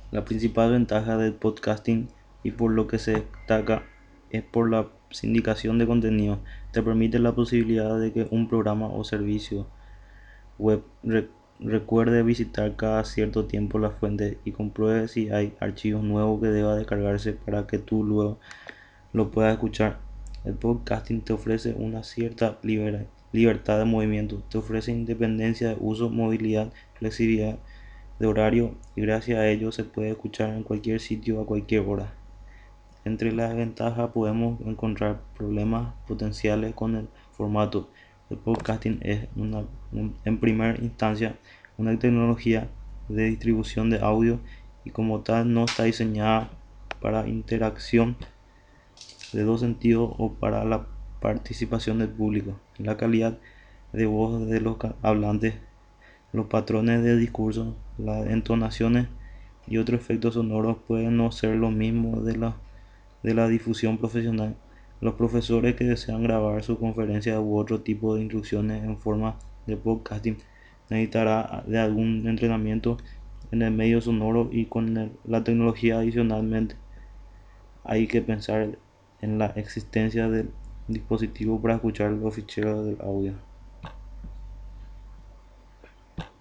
La principal ventaja del podcasting y por lo que se destaca es por la sindicación de contenido. Te permite la posibilidad de que un programa o servicio web recuerde visitar cada cierto tiempo la fuente y compruebe si hay archivos nuevos que deba descargarse para que tú luego lo puedas escuchar. El podcasting te ofrece una cierta libertad de movimiento, te ofrece independencia de uso, movilidad, flexibilidad de horario y gracias a ello se puede escuchar en cualquier sitio a cualquier hora. Entre las ventajas podemos encontrar problemas potenciales con el formato. El podcasting es en primera instancia una tecnología de distribución de audio y como tal no está diseñada para interacción de dos sentidos o para la participación del público. La calidad de voz de los hablantes, los patrones de discurso, las entonaciones y otros efectos sonoros pueden no ser lo mismo de la difusión profesional. Los profesores que desean grabar su conferencia u otro tipo de instrucciones en forma de podcasting necesitará de algún entrenamiento en el medio sonoro y con la tecnología. Adicionalmente hay que pensar en la existencia del dispositivo para escuchar los ficheros del audio.